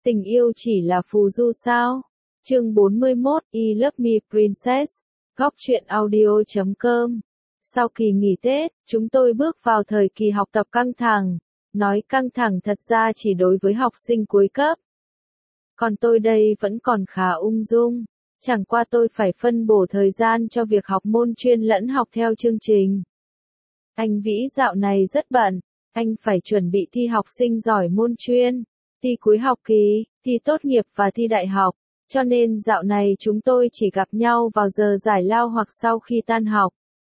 Tình yêu chỉ là phù du sao? Chương 41, I Love Me Princess. Góc truyện audio.com. Sau kỳ nghỉ Tết, chúng tôi bước vào thời kỳ học tập căng thẳng. Nói căng thẳng thật ra chỉ đối với học sinh cuối cấp. Còn tôi đây vẫn còn khá ung dung. Chẳng qua tôi phải phân bổ thời gian cho việc học môn chuyên lẫn học theo chương trình. Anh Vĩ dạo này rất bận. Anh phải chuẩn bị thi học sinh giỏi môn chuyên, thi cuối học kỳ, thi tốt nghiệp và thi đại học. Cho nên dạo này chúng tôi chỉ gặp nhau vào giờ giải lao hoặc sau khi tan học.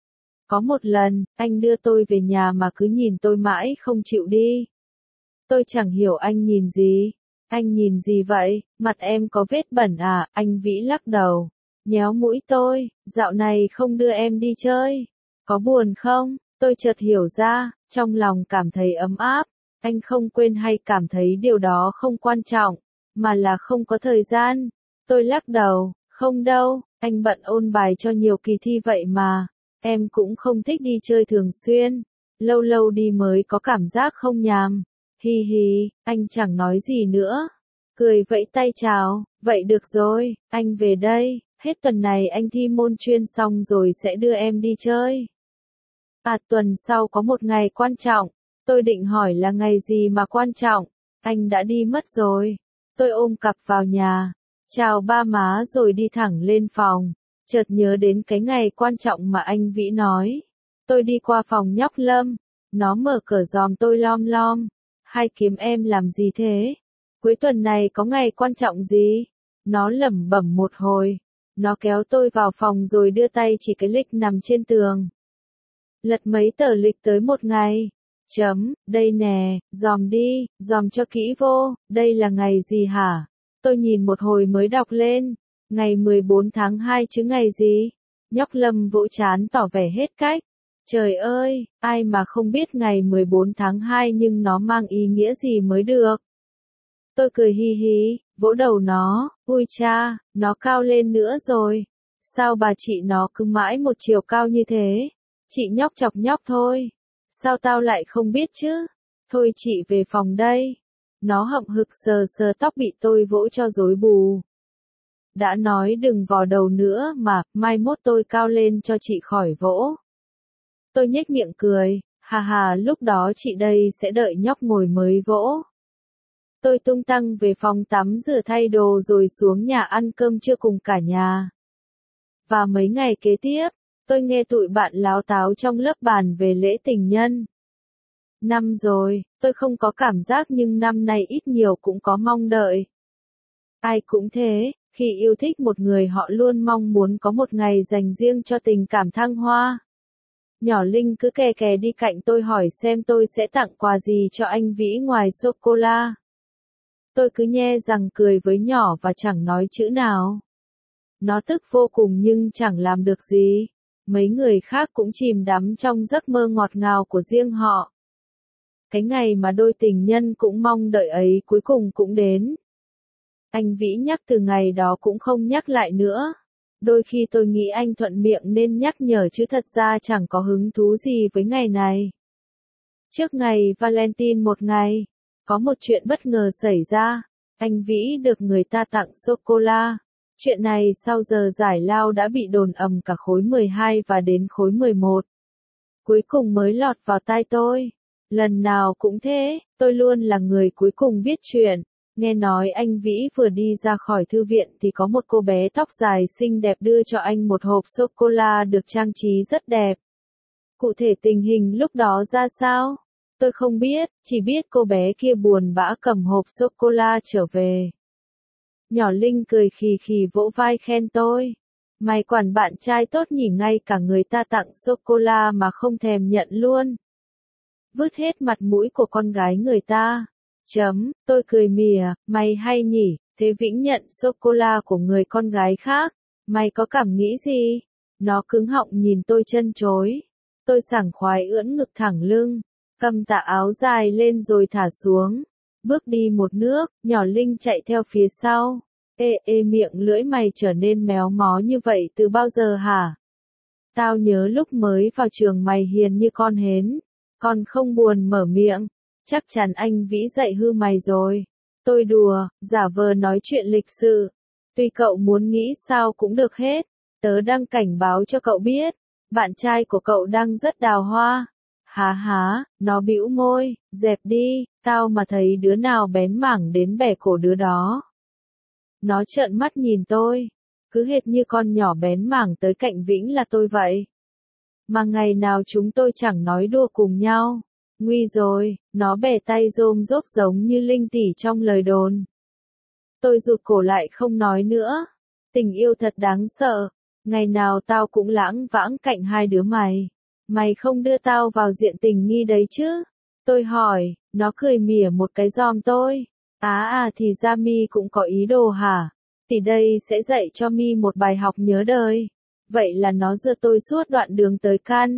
Có một lần, anh đưa tôi về nhà mà cứ nhìn tôi mãi không chịu đi. Tôi chẳng hiểu anh nhìn gì. Anh nhìn gì vậy? Mặt em có vết bẩn à? Anh Vĩ lắc đầu, nhéo mũi tôi. Dạo này không đưa em đi chơi. Có buồn không? Tôi chợt hiểu ra, trong lòng cảm thấy ấm áp. Anh không quên hay cảm thấy điều đó không quan trọng, mà là không có thời gian. Tôi lắc đầu, không đâu, anh bận ôn bài cho nhiều kỳ thi vậy mà. Em cũng không thích đi chơi thường xuyên. Lâu lâu đi mới có cảm giác không nhàm. Hi hi, anh chẳng nói gì nữa. Cười vẫy tay chào, vậy được rồi, anh về đây. Hết tuần này anh thi môn chuyên xong rồi sẽ đưa em đi chơi. À, tuần sau có một ngày quan trọng. Tôi định hỏi là ngày gì mà quan trọng. Anh đã đi mất rồi. Tôi ôm cặp vào nhà, chào ba má rồi đi thẳng lên phòng. Chợt nhớ đến cái ngày quan trọng mà anh Vĩ nói. Tôi đi qua phòng nhóc Lâm. Nó mở cửa giòm tôi lom lom. Hai kiếm em làm gì thế? Cuối tuần này có ngày quan trọng gì? Nó lẩm bẩm một hồi. Nó kéo tôi vào phòng rồi đưa tay chỉ cái lịch nằm trên tường. Lật mấy tờ lịch tới một ngày. Đây nè, dòm đi, dòm cho kỹ vô, đây là ngày gì hả? Tôi nhìn một hồi mới đọc lên. Ngày 14 tháng 2 chứ ngày gì? Nhóc Lâm vỗ trán tỏ vẻ hết cách. Trời ơi, ai mà không biết ngày 14 tháng 2 nhưng nó mang ý nghĩa gì mới được. Tôi cười hi hi, vỗ đầu nó, ui cha, nó cao lên nữa rồi. Sao bà chị nó cứ mãi một chiều cao như thế? Chị nhóc chọc nhóc thôi. Sao tao lại không biết chứ? Thôi chị về phòng đây. Nó hậm hực sờ sờ tóc bị tôi vỗ cho rối bù. Đã nói đừng vò đầu nữa mà, mai mốt tôi cao lên cho chị khỏi vỗ. Tôi nhếch miệng cười, hà hà lúc đó chị đây sẽ đợi nhóc ngồi mới vỗ. Tôi tung tăng về phòng tắm rửa thay đồ rồi xuống nhà ăn cơm trưa cùng cả nhà. Và mấy ngày kế tiếp, tôi nghe tụi bạn láo táo trong lớp bàn về lễ tình nhân. Năm rồi, tôi không có cảm giác nhưng năm nay ít nhiều cũng có mong đợi. Ai cũng thế, khi yêu thích một người họ luôn mong muốn có một ngày dành riêng cho tình cảm thăng hoa. Nhỏ Linh cứ kè kè đi cạnh tôi hỏi xem tôi sẽ tặng quà gì cho anh Vĩ ngoài sô-cô-la. Tôi cứ nhe răng cười với nhỏ và chẳng nói chữ nào. Nó tức vô cùng nhưng chẳng làm được gì. Mấy người khác cũng chìm đắm trong giấc mơ ngọt ngào của riêng họ. Cái ngày mà đôi tình nhân cũng mong đợi ấy cuối cùng cũng đến. Anh Vĩ nhắc từ ngày đó cũng không nhắc lại nữa. Đôi khi tôi nghĩ anh thuận miệng nên nhắc nhở chứ thật ra chẳng có hứng thú gì với ngày này. Trước ngày Valentine một ngày, có một chuyện bất ngờ xảy ra. Anh Vĩ được người ta tặng sô-cô-la. Chuyện này sau giờ giải lao đã bị đồn ầm cả khối 12 và đến khối 11. Cuối cùng mới lọt vào tai tôi. Lần nào cũng thế, tôi luôn là người cuối cùng biết chuyện. Nghe nói anh Vĩ vừa đi ra khỏi thư viện thì có một cô bé tóc dài xinh đẹp đưa cho anh một hộp sô-cô-la được trang trí rất đẹp. Cụ thể tình hình lúc đó ra sao? Tôi không biết, chỉ biết cô bé kia buồn bã cầm hộp sô-cô-la trở về. Nhỏ Linh cười khì khì vỗ vai khen tôi. Mày quản bạn trai tốt nhỉ, ngay cả người ta tặng sô-cô-la mà không thèm nhận luôn. Vứt hết mặt mũi của con gái người ta. Tôi cười mỉa, mày hay nhỉ, thế Vĩnh nhận sô-cô-la của người con gái khác. Mày có cảm nghĩ gì? Nó cứng họng nhìn tôi chân chối. Tôi sảng khoái ưỡn ngực thẳng lưng, cầm tà áo dài lên rồi thả xuống. Bước đi một nước, nhỏ Linh chạy theo phía sau. Ê miệng lưỡi mày trở nên méo mó như vậy từ bao giờ hả? Tao nhớ lúc mới vào trường mày hiền như con hến. Con không buồn mở miệng. Chắc chắn anh Vĩ dạy hư mày rồi. Tôi đùa, giả vờ nói chuyện lịch sự. Tuy cậu muốn nghĩ sao cũng được hết. Tớ đang cảnh báo cho cậu biết. Bạn trai của cậu đang rất đào hoa. Há há, nó bĩu môi, dẹp đi, tao mà thấy đứa nào bén mảng đến bẻ cổ đứa đó. Nó trợn mắt nhìn tôi. Cứ hệt như con nhỏ bén mảng tới cạnh Vĩnh là tôi vậy. Mà ngày nào chúng tôi chẳng nói đùa cùng nhau. Nguy rồi, nó bẻ tay rôm rốp giống như Linh tỷ trong lời đồn. Tôi rụt cổ lại không nói nữa. Tình yêu thật đáng sợ. Ngày nào tao cũng lãng vãng cạnh hai đứa mày. Mày không đưa tao vào diện tình nghi đấy chứ? Tôi hỏi, nó cười mỉa một cái giòm tôi. Thì ra Mi cũng có ý đồ hả? Thì đây sẽ dạy cho Mi một bài học nhớ đời. Vậy là nó đưa tôi suốt đoạn đường tới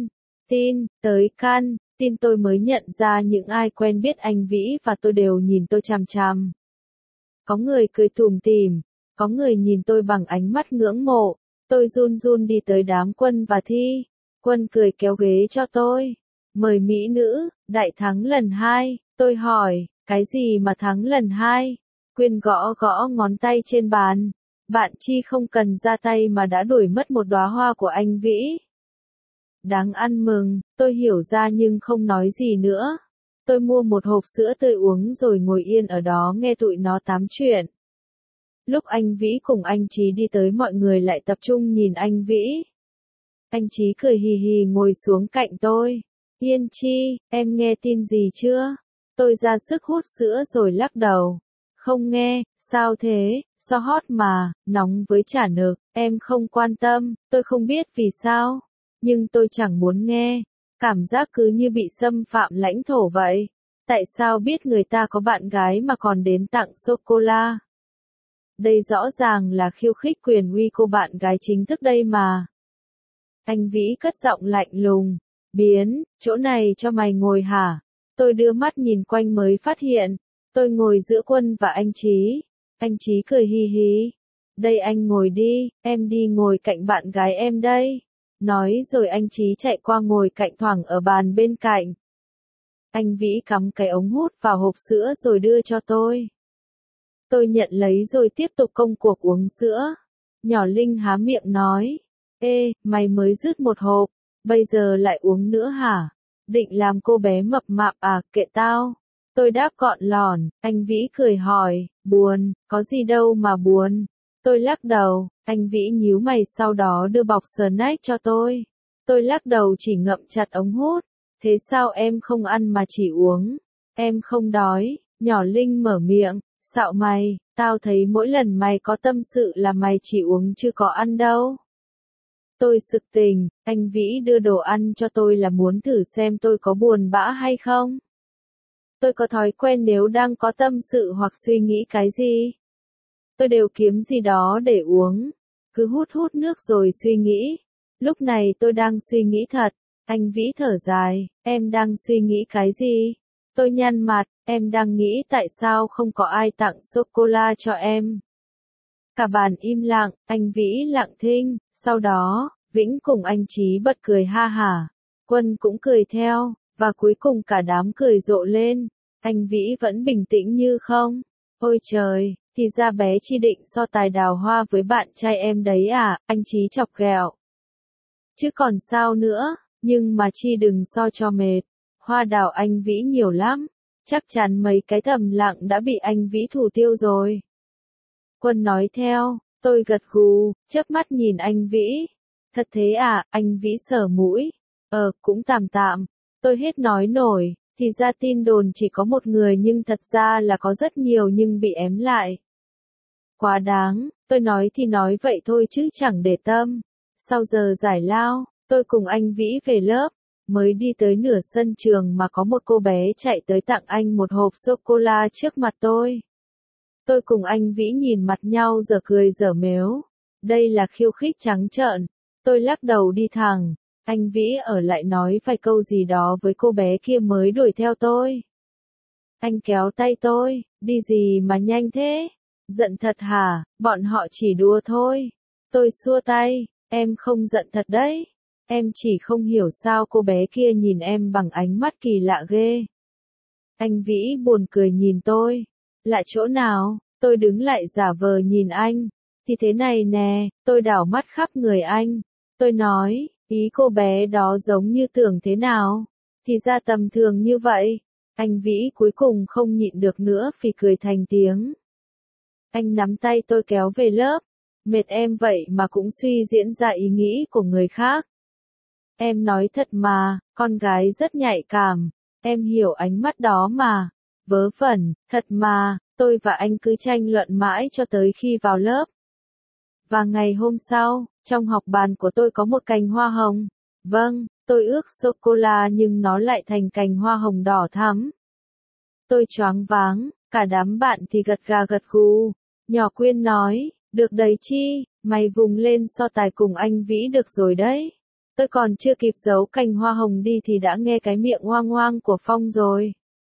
tới tin tôi mới nhận ra những ai quen biết anh Vĩ và tôi đều nhìn tôi chằm chằm. Có người cười tủm tỉm, có người nhìn tôi bằng ánh mắt ngưỡng mộ. Tôi run run đi tới đám Quân và Thi. Quân cười kéo ghế cho tôi. Mời mỹ nữ, đại thắng lần 2. Tôi hỏi, cái gì mà thắng lần 2? Quyên gõ gõ ngón tay trên bàn. Bạn Chi không cần ra tay mà đã đuổi mất một đóa hoa của anh Vĩ. Đáng ăn mừng, tôi hiểu ra nhưng không nói gì nữa. Tôi mua một hộp sữa tươi uống rồi ngồi yên ở đó nghe tụi nó tám chuyện. Lúc anh Vĩ cùng anh Chí đi tới mọi người lại tập trung nhìn anh Vĩ. Anh Chí cười hì hì ngồi xuống cạnh tôi. Yên Chi, em nghe tin gì chưa? Tôi ra sức hút sữa rồi lắc đầu. Không nghe, sao thế, so hot mà, nóng với chả nực, em không quan tâm, tôi không biết vì sao. Nhưng tôi chẳng muốn nghe. Cảm giác cứ như bị xâm phạm lãnh thổ vậy. Tại sao biết người ta có bạn gái mà còn đến tặng sô-cô-la? Đây rõ ràng là khiêu khích quyền uy cô bạn gái chính thức đây mà. Anh Vĩ cất giọng lạnh lùng. Biến, chỗ này cho mày ngồi hả? Tôi đưa mắt nhìn quanh mới phát hiện. Tôi ngồi giữa Quân và anh Chí. Anh Chí cười hì hì. Đây anh ngồi đi, em đi ngồi cạnh bạn gái em đây. Nói rồi anh Chí chạy qua ngồi cạnh thoảng ở bàn bên cạnh. Anh Vĩ cắm cái ống hút vào hộp sữa rồi đưa cho tôi. Tôi nhận lấy rồi tiếp tục công cuộc uống sữa. Nhỏ Linh há miệng nói. Ê, mày mới dứt một hộp, bây giờ lại uống nữa hả? Định làm cô bé mập mạp à, kệ tao. Tôi đáp gọn lỏn, anh Vĩ cười hỏi, buồn, có gì đâu mà buồn. Tôi lắc đầu, anh Vĩ nhíu mày sau đó đưa bọc snack cho tôi. Tôi lắc đầu chỉ ngậm chặt ống hút. Thế sao em không ăn mà chỉ uống? Em không đói, nhỏ Linh mở miệng, xạo mày, tao thấy mỗi lần mày có tâm sự là mày chỉ uống chứ có ăn đâu. Tôi sực tỉnh, anh Vĩ đưa đồ ăn cho tôi là muốn thử xem tôi có buồn bã hay không. Tôi có thói quen nếu đang có tâm sự hoặc suy nghĩ cái gì, tôi đều kiếm gì đó để uống. Cứ hút hút nước rồi suy nghĩ. Lúc này tôi đang suy nghĩ thật. Anh Vĩ thở dài, em đang suy nghĩ cái gì? Tôi nhăn mặt, em đang nghĩ tại sao không có ai tặng sô-cô-la cho em. Cả bàn im lặng, anh Vĩ lặng thinh, sau đó, Vĩnh cùng anh Chí bật cười ha hả. Quân cũng cười theo, và cuối cùng cả đám cười rộ lên. Anh Vĩ vẫn bình tĩnh như không. Ôi trời, thì ra bé Chi định so tài đào hoa với bạn trai em đấy à, anh Chí chọc ghẹo. Chứ còn sao nữa, nhưng mà Chi đừng so cho mệt. Hoa đào anh Vĩ nhiều lắm. Chắc chắn mấy cái thầm lặng đã bị anh Vĩ thủ tiêu rồi. Quân nói theo, tôi gật gù, chớp mắt nhìn anh Vĩ. Thật thế à, anh Vĩ sờ mũi. Cũng tạm tạm. Tôi hết nói nổi, thì ra tin đồn chỉ có một người nhưng thật ra là có rất nhiều nhưng bị ém lại. Quá đáng, tôi nói thì nói vậy thôi chứ chẳng để tâm. Sau giờ giải lao, tôi cùng anh Vĩ về lớp. Mới đi tới nửa sân trường mà có một cô bé chạy tới tặng anh một hộp sô-cô-la trước mặt tôi. Tôi cùng anh Vĩ nhìn mặt nhau giờ cười giờ mếu. Đây là khiêu khích trắng trợn. Tôi lắc đầu đi thẳng. Anh Vĩ ở lại nói vài câu gì đó với cô bé kia mới đuổi theo tôi. Anh kéo tay tôi, đi gì mà nhanh thế? Giận thật hả, bọn họ chỉ đùa thôi. Tôi xua tay, em không giận thật đấy. Em chỉ không hiểu sao cô bé kia nhìn em bằng ánh mắt kỳ lạ ghê. Anh Vĩ buồn cười nhìn tôi. Lại chỗ nào? Tôi đứng lại giả vờ nhìn anh. Thì thế này nè, tôi đảo mắt khắp người anh. Tôi nói, ý cô bé đó giống như tưởng thế nào? Thì ra tầm thường như vậy. Anh Vĩ cuối cùng không nhịn được nữa phì cười thành tiếng. Anh nắm tay tôi kéo về lớp. Mệt em vậy mà cũng suy diễn ra ý nghĩ của người khác. Em nói thật mà, con gái rất nhạy cảm. Em hiểu ánh mắt đó mà. Vớ vẩn, thật mà, tôi và anh cứ tranh luận mãi cho tới khi vào lớp. Và ngày hôm sau, trong học bàn của tôi có một cành hoa hồng. Vâng, tôi ước sô-cô-la nhưng nó lại thành cành hoa hồng đỏ thắm. Tôi choáng váng, cả đám bạn thì gật gà gật gù. Nhỏ Quyên nói, được đấy Chi, mày vùng lên so tài cùng anh Vĩ được rồi đấy. Tôi còn chưa kịp giấu cành hoa hồng đi thì đã nghe cái miệng oang oang của Phong rồi.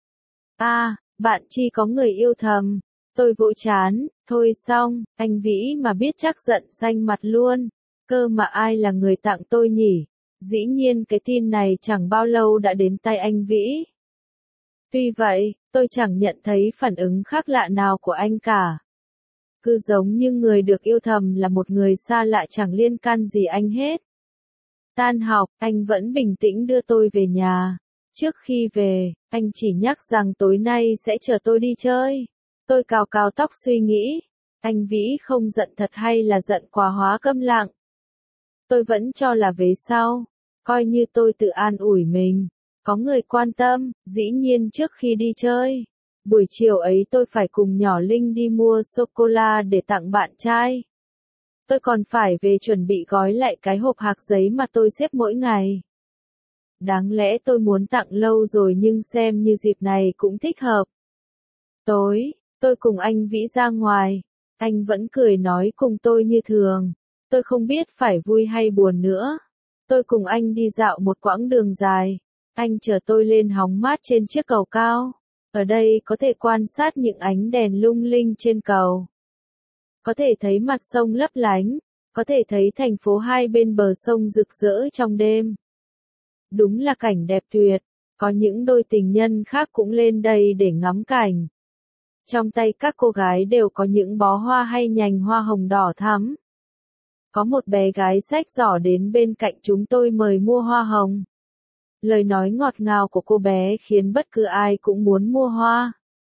À, bạn Chi có người yêu thầm. Tôi vỗ chán, thôi xong, anh Vĩ mà biết chắc giận xanh mặt luôn. Cơ mà ai là người tặng tôi nhỉ? Dĩ nhiên cái tin này chẳng bao lâu đã đến tay anh Vĩ. Tuy vậy, tôi chẳng nhận thấy phản ứng khác lạ nào của anh cả. Cứ giống như người được yêu thầm là một người xa lạ chẳng liên can gì anh hết. Tan học, anh vẫn bình tĩnh đưa tôi về nhà. Trước khi về, anh chỉ nhắc rằng tối nay sẽ chở tôi đi chơi. Tôi cào cào tóc suy nghĩ, anh Vĩ không giận thật hay là giận quá hóa câm lặng. Tôi vẫn cho là về sau, coi như tôi tự an ủi mình. Có người quan tâm, dĩ nhiên trước khi đi chơi. Buổi chiều ấy tôi phải cùng nhỏ Linh đi mua sô-cô-la để tặng bạn trai. Tôi còn phải về chuẩn bị gói lại cái hộp hạc giấy mà tôi xếp mỗi ngày. Đáng lẽ tôi muốn tặng lâu rồi nhưng xem như dịp này cũng thích hợp. Tối, tôi cùng anh Vĩ ra ngoài. Anh vẫn cười nói cùng tôi như thường. Tôi không biết phải vui hay buồn nữa. Tôi cùng anh đi dạo một quãng đường dài. Anh chở tôi lên hóng mát trên chiếc cầu cao. Ở đây có thể quan sát những ánh đèn lung linh trên cầu. Có thể thấy mặt sông lấp lánh. Có thể thấy thành phố hai bên bờ sông rực rỡ trong đêm. Đúng là cảnh đẹp tuyệt. Có những đôi tình nhân khác cũng lên đây để ngắm cảnh. Trong tay các cô gái đều có những bó hoa hay nhành hoa hồng đỏ thắm. Có một bé gái xách giỏ đến bên cạnh chúng tôi mời mua hoa hồng. Lời nói ngọt ngào của cô bé khiến bất cứ ai cũng muốn mua hoa.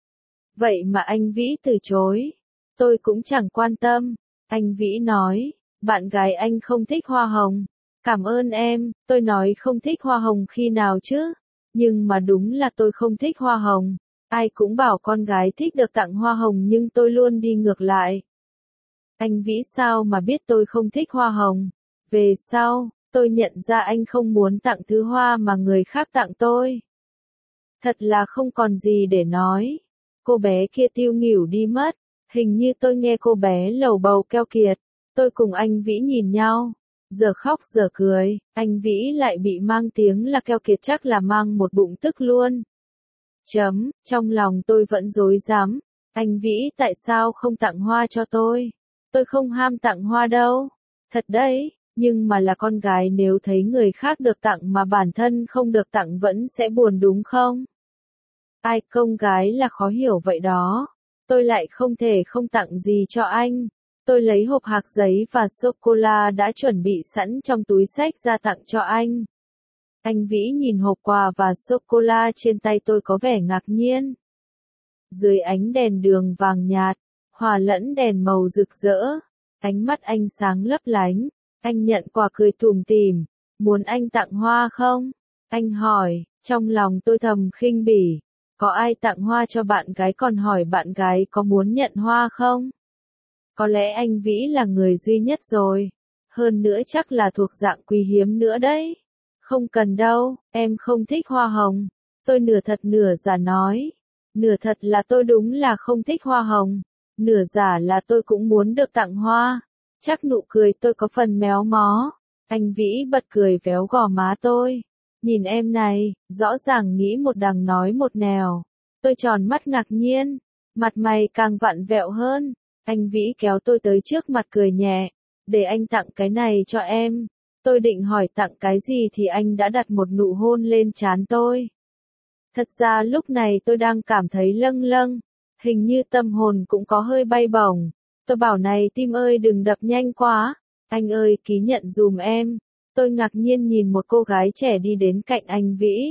Vậy mà anh Vĩ từ chối. Tôi cũng chẳng quan tâm. Anh Vĩ nói, bạn gái anh không thích hoa hồng. Cảm ơn em, tôi nói không thích hoa hồng khi nào chứ. Nhưng mà đúng là tôi không thích hoa hồng. Ai cũng bảo con gái thích được tặng hoa hồng nhưng tôi luôn đi ngược lại. Anh Vĩ sao mà biết tôi không thích hoa hồng? Về sau, tôi nhận ra anh không muốn tặng thứ hoa mà người khác tặng tôi. Thật là không còn gì để nói. Cô bé kia tiêu nghỉu đi mất. Hình như tôi nghe cô bé lầu bầu keo kiệt. Tôi cùng anh Vĩ nhìn nhau. Giờ khóc giờ cười, anh Vĩ lại bị mang tiếng là keo kiệt chắc là mang một bụng tức luôn. Trong lòng tôi vẫn rối rắm. Anh Vĩ tại sao không tặng hoa cho tôi? Tôi không ham tặng hoa đâu. Thật đấy, nhưng mà là con gái nếu thấy người khác được tặng mà bản thân không được tặng vẫn sẽ buồn đúng không? Ai con gái là khó hiểu vậy đó. Tôi lại không thể không tặng gì cho anh. Tôi lấy hộp hạc giấy và sô-cô-la đã chuẩn bị sẵn trong túi xách ra tặng cho anh. Anh Vĩ nhìn hộp quà và sô-cô-la trên tay tôi có vẻ ngạc nhiên. Dưới ánh đèn đường vàng nhạt, hòa lẫn đèn màu rực rỡ, ánh mắt anh sáng lấp lánh. Anh nhận quà cười tủm tỉm. Muốn anh tặng hoa không? Anh hỏi, trong lòng tôi thầm khinh bỉ. Có ai tặng hoa cho bạn gái còn hỏi bạn gái có muốn nhận hoa không? Có lẽ anh Vĩ là người duy nhất rồi. Hơn nữa chắc là thuộc dạng quý hiếm nữa đấy. Không cần đâu, em không thích hoa hồng. Tôi nửa thật nửa giả nói. Nửa thật là tôi đúng là không thích hoa hồng. Nửa giả là tôi cũng muốn được tặng hoa. Chắc nụ cười tôi có phần méo mó. Anh Vĩ bật cười véo gò má tôi. Nhìn em này, rõ ràng nghĩ một đằng nói một nẻo. Tôi tròn mắt ngạc nhiên. Mặt mày càng vặn vẹo hơn. Anh Vĩ kéo tôi tới trước mặt cười nhẹ. Để anh tặng cái này cho em. Tôi định hỏi tặng cái gì thì anh đã đặt một nụ hôn lên trán tôi. Thật ra lúc này tôi đang cảm thấy lâng lâng. Hình như tâm hồn cũng có hơi bay bổng. Tôi bảo này tim ơi đừng đập nhanh quá. Anh ơi ký nhận dùm em. Tôi ngạc nhiên nhìn một cô gái trẻ đi đến cạnh anh Vĩ.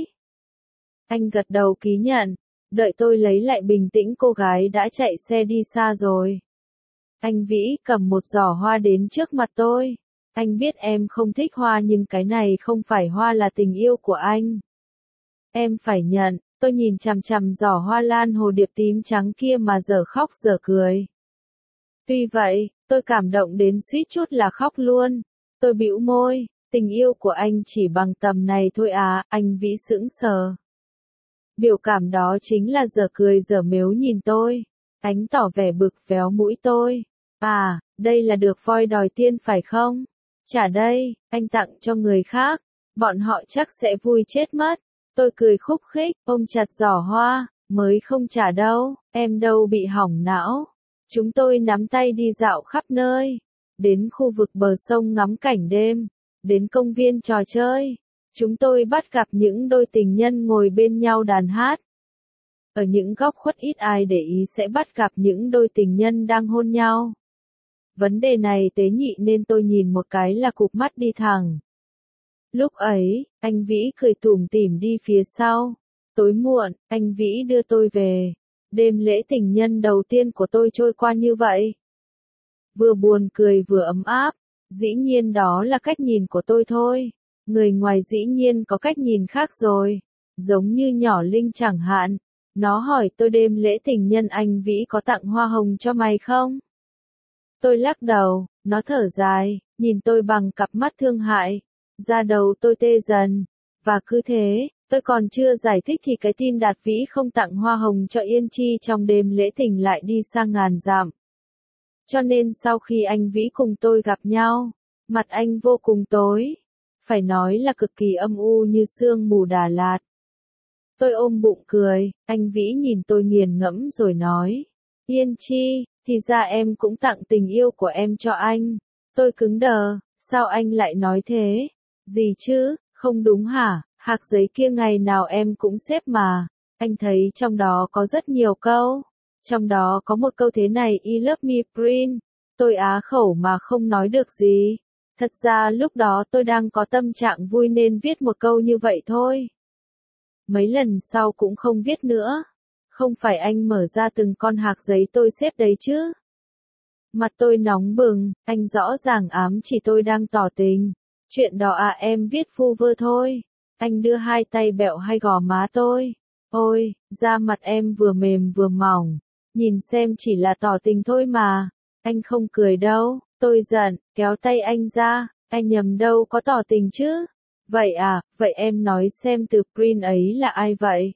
Anh gật đầu ký nhận. Đợi tôi lấy lại bình tĩnh cô gái đã chạy xe đi xa rồi. Anh Vĩ cầm một giỏ hoa đến trước mặt tôi. Anh biết em không thích hoa nhưng cái này không phải hoa là tình yêu của anh. Em phải nhận, tôi nhìn chằm chằm giỏ hoa lan hồ điệp tím trắng kia mà dở khóc dở cười. Tuy vậy, tôi cảm động đến suýt chút là khóc luôn. Tôi bĩu môi, tình yêu của anh chỉ bằng tầm này thôi à, anh Vĩ sững sờ. Biểu cảm đó chính là dở cười dở mếu nhìn tôi. Anh tỏ vẻ bực véo mũi tôi. À, đây là được voi đòi tiên phải không? Trả đây, anh tặng cho người khác. Bọn họ chắc sẽ vui chết mất. Tôi cười khúc khích, ôm chặt giỏ hoa, mới không trả đâu, em đâu bị hỏng não. Chúng tôi nắm tay đi dạo khắp nơi. Đến khu vực bờ sông ngắm cảnh đêm. Đến công viên trò chơi. Chúng tôi bắt gặp những đôi tình nhân ngồi bên nhau đàn hát. Ở những góc khuất ít ai để ý sẽ bắt gặp những đôi tình nhân đang hôn nhau. Vấn đề này tế nhị nên tôi nhìn một cái là cụp mắt đi thẳng. Lúc ấy, anh Vĩ cười tủm tỉm đi phía sau. Tối muộn, anh Vĩ đưa tôi về. Đêm lễ tình nhân đầu tiên của tôi trôi qua như vậy. Vừa buồn cười vừa ấm áp. Dĩ nhiên đó là cách nhìn của tôi thôi. Người ngoài dĩ nhiên có cách nhìn khác rồi. Giống như nhỏ Linh chẳng hạn. Nó hỏi tôi đêm lễ tình nhân anh Vĩ có tặng hoa hồng cho mày không? Tôi lắc đầu, nó thở dài, nhìn tôi bằng cặp mắt thương hại. Da đầu tôi tê dần. Và cứ thế, tôi còn chưa giải thích thì cái tin Đạt Vĩ không tặng hoa hồng cho Yên Chi trong đêm lễ tình lại đi sang ngàn dặm. Cho nên sau khi anh Vĩ cùng tôi gặp nhau, mặt anh vô cùng tối. Phải nói là cực kỳ âm u như sương mù Đà Lạt. Tôi ôm bụng cười, anh Vĩ nhìn tôi nghiền ngẫm rồi nói. Yên Chi, thì ra em cũng tặng tình yêu của em cho anh. Tôi cứng đờ, sao anh lại nói thế? Gì chứ, không đúng hả? Hạc giấy kia ngày nào em cũng xếp mà. Anh thấy trong đó có rất nhiều câu. Trong đó có một câu thế này: I love me Prince. Tôi á khẩu mà không nói được gì. Thật ra lúc đó tôi đang có tâm trạng vui nên viết một câu như vậy thôi. Mấy lần sau cũng không viết nữa. Không phải anh mở ra từng con hạc giấy tôi xếp đấy chứ. Mặt tôi nóng bừng, anh rõ ràng ám chỉ tôi đang tỏ tình. Chuyện đó à, em viết vu vơ thôi. Anh đưa hai tay bẹo hai gò má tôi. Ôi, da mặt em vừa mềm vừa mỏng. Nhìn xem chỉ là tỏ tình thôi mà. Anh không cười đâu. Tôi giận, kéo tay anh ra. Anh nhầm đâu có tỏ tình chứ. Vậy à, vậy em nói xem từ Prince ấy là ai vậy?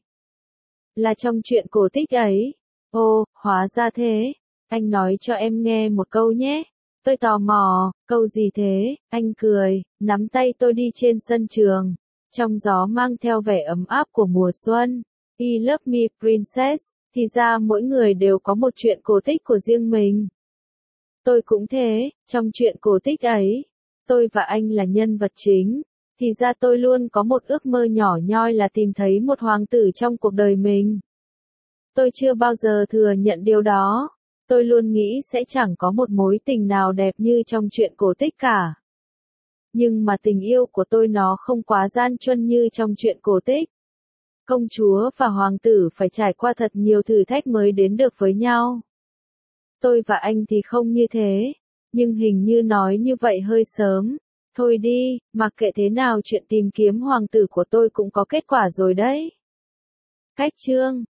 Là trong chuyện cổ tích ấy. Ồ, hóa ra thế. Anh nói cho em nghe một câu nhé. Tôi tò mò, câu gì thế? Anh cười, nắm tay tôi đi trên sân trường. Trong gió mang theo vẻ ấm áp của mùa xuân. I love me princess. Thì ra mỗi người đều có một chuyện cổ tích của riêng mình. Tôi cũng thế, trong chuyện cổ tích ấy. Tôi và anh là nhân vật chính. Thì ra tôi luôn có một ước mơ nhỏ nhoi là tìm thấy một hoàng tử trong cuộc đời mình. Tôi chưa bao giờ thừa nhận điều đó. Tôi luôn nghĩ sẽ chẳng có một mối tình nào đẹp như trong chuyện cổ tích cả. Nhưng mà tình yêu của tôi nó không quá gian truân như trong chuyện cổ tích. Công chúa và hoàng tử phải trải qua thật nhiều thử thách mới đến được với nhau. Tôi và anh thì không như thế. Nhưng hình như nói như vậy hơi sớm. Thôi đi, mặc kệ thế nào chuyện tìm kiếm hoàng tử của tôi cũng có kết quả rồi đấy. Cách chương